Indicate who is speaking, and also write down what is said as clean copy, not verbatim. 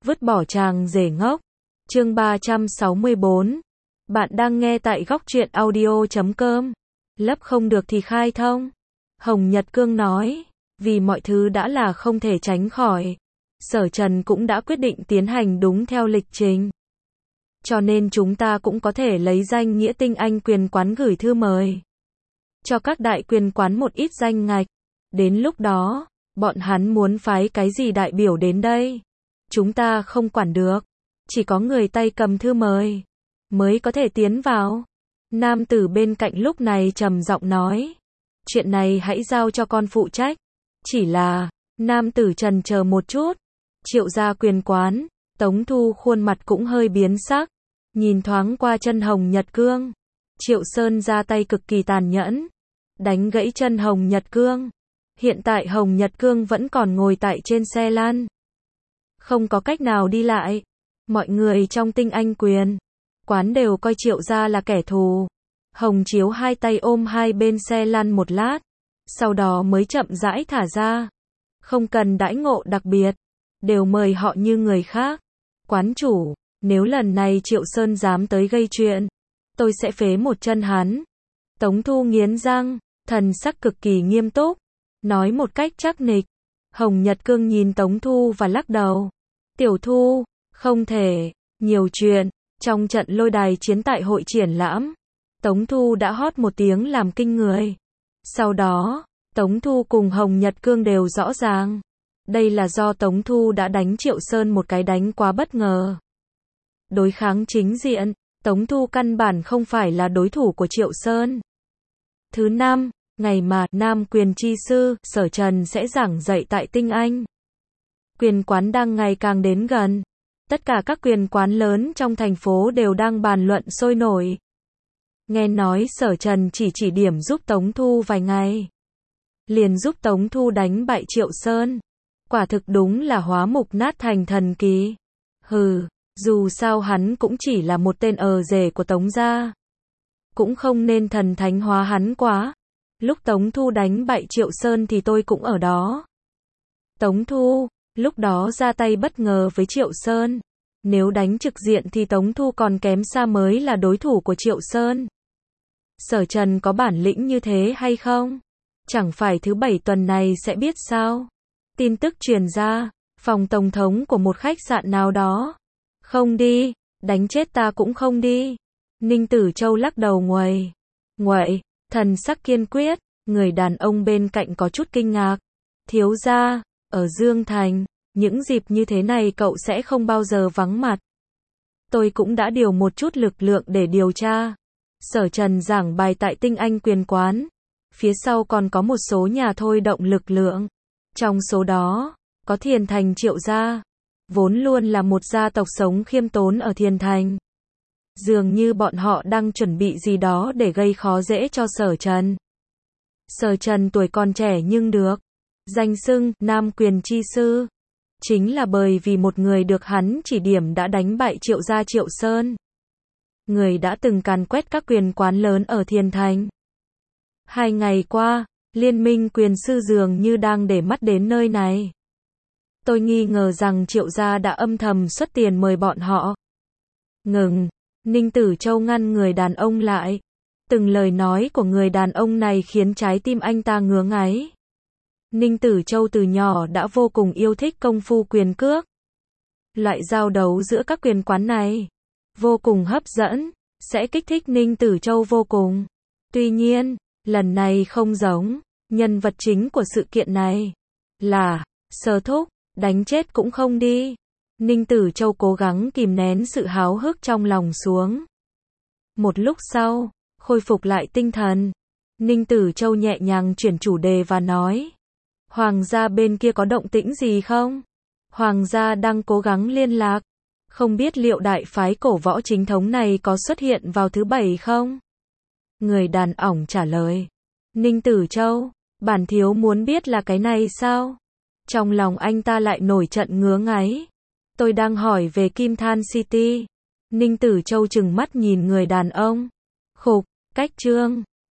Speaker 1: Vứt bỏ chàng rể ngốc. Chương 364. Bạn đang nghe tại góc truyện audio.com. Lấp không được thì khai thông. Hồng Nhật Cương nói, vì mọi thứ đã là không thể tránh khỏi, Sở Trần cũng đã quyết định tiến hành đúng theo lịch trình. Cho nên chúng ta cũng có thể lấy danh nghĩa Tinh Anh quyền quán gửi thư mời cho các đại quyền quán một ít danh ngạch. Đến lúc đó, bọn hắn muốn phái cái gì đại biểu đến đây, chúng ta không quản được. Chỉ có người tay cầm thư mời mới có thể tiến vào. Nam tử bên cạnh lúc này trầm giọng nói, chuyện này hãy giao cho con phụ trách. Chỉ là, nam tử trần chờ một chút. Triệu gia quyền quán, Tống Thu khuôn mặt cũng hơi biến sắc, nhìn thoáng qua chân Hồng Nhật Cương. Triệu Sơn ra tay cực kỳ tàn nhẫn, đánh gãy chân Hồng Nhật Cương. Hiện tại Hồng Nhật Cương vẫn còn ngồi tại trên xe lăn, không có cách nào đi lại. Mọi người trong Tinh Anh quyền quán đều coi Triệu gia là kẻ thù. Hồng Chiếu hai tay ôm hai bên xe lăn một lát, sau đó mới chậm rãi thả ra. Không cần đãi ngộ đặc biệt, đều mời họ như người khác. Quán chủ, nếu lần này Triệu Sơn dám tới gây chuyện, tôi sẽ phế một chân hắn. Tống Thu nghiến răng, thần sắc cực kỳ nghiêm túc, nói một cách chắc nịch. Hồng Nhật Cương nhìn Tống Thu và lắc đầu. Tiểu Thu, không thể, nhiều chuyện. Trong trận lôi đài chiến tại hội triển lãm, Tống Thu đã hót một tiếng làm kinh người. Sau đó, Tống Thu cùng Hồng Nhật Cương đều rõ ràng. Đây là do Tống Thu đã đánh Triệu Sơn một cái đánh quá bất ngờ. Đối kháng chính diện, Tống Thu căn bản không phải là đối thủ của Triệu Sơn. Thứ năm, ngày mà Nam quyền chi sư, Sở Trần sẽ giảng dạy tại Tinh Anh quyền quán đang ngày càng đến gần. Tất cả các quyền quán lớn trong thành phố đều đang bàn luận sôi nổi. Nghe nói Sở Trần chỉ điểm giúp Tống Thu vài ngày, liền giúp Tống Thu đánh bại Triệu Sơn. Quả thực đúng là hóa mục nát thành thần kỳ. Hừ, dù sao hắn cũng chỉ là một tên rể của Tống gia, cũng không nên thần thánh hóa hắn quá. Lúc Tống Thu đánh bại Triệu Sơn thì tôi cũng ở đó. Tống Thu lúc đó ra tay bất ngờ với Triệu Sơn. Nếu đánh trực diện thì Tống Thu còn kém xa mới là đối thủ của Triệu Sơn. Sở Trần có bản lĩnh như thế hay không? Chẳng phải thứ bảy tuần này sẽ biết sao? Tin tức truyền ra, phòng tổng thống của một khách sạn nào đó. Không đi, đánh chết ta cũng không đi. Ninh Tử Châu lắc đầu nguậy, thần sắc kiên quyết. Người đàn ông bên cạnh có chút kinh ngạc. Thiếu gia, ở Dương Thành, những dịp như thế này cậu sẽ không bao giờ vắng mặt. Tôi cũng đã điều một chút lực lượng để điều tra. Sở Trần giảng bài tại Tinh Anh quyền quán. Phía sau còn có một số nhà thôi động lực lượng. Trong số đó, có Thiền Thành Triệu gia, vốn luôn là một gia tộc sống khiêm tốn ở Thiền Thành. Dường như bọn họ đang chuẩn bị gì đó để gây khó dễ cho Sở Trần. Sở Trần tuổi còn trẻ nhưng được danh xưng Nam quyền chi sư, chính là bởi vì một người được hắn chỉ điểm đã đánh bại Triệu gia Triệu Sơn. Người đã từng càn quét các quyền quán lớn ở Thiền Thành. 2 ngày qua, Liên minh quyền sư dường như đang để mắt đến nơi này. Tôi nghi ngờ rằng Triệu gia đã âm thầm xuất tiền mời bọn họ. Ngừng, Ninh Tử Châu ngăn người đàn ông lại. Từng lời nói của người đàn ông này khiến trái tim anh ta ngứa ngáy. Ninh Tử Châu từ nhỏ đã vô cùng yêu thích công phu quyền cước. Loại giao đấu giữa các quyền quán này vô cùng hấp dẫn, sẽ kích thích Ninh Tử Châu vô cùng. Tuy nhiên, lần này không giống. Nhân vật chính của sự kiện này là Sở Thúc, đánh chết cũng không đi. Ninh Tử Châu cố gắng kìm nén sự háo hức trong lòng xuống. Một lúc sau, khôi phục lại tinh thần, Ninh Tử Châu nhẹ nhàng chuyển chủ đề và nói, Hoàng gia bên kia có động tĩnh gì không? Hoàng gia đang cố gắng liên lạc, không biết liệu đại phái cổ võ chính thống này có xuất hiện vào thứ bảy không? Người đàn ông trả lời, Ninh Tử Châu, bản thiếu muốn biết là cái này sao? Trong lòng anh ta lại nổi trận ngứa ngáy. Tôi đang hỏi về Kim Than City. Ninh Tử Châu trừng mắt nhìn người đàn ông. Khục, cách chương.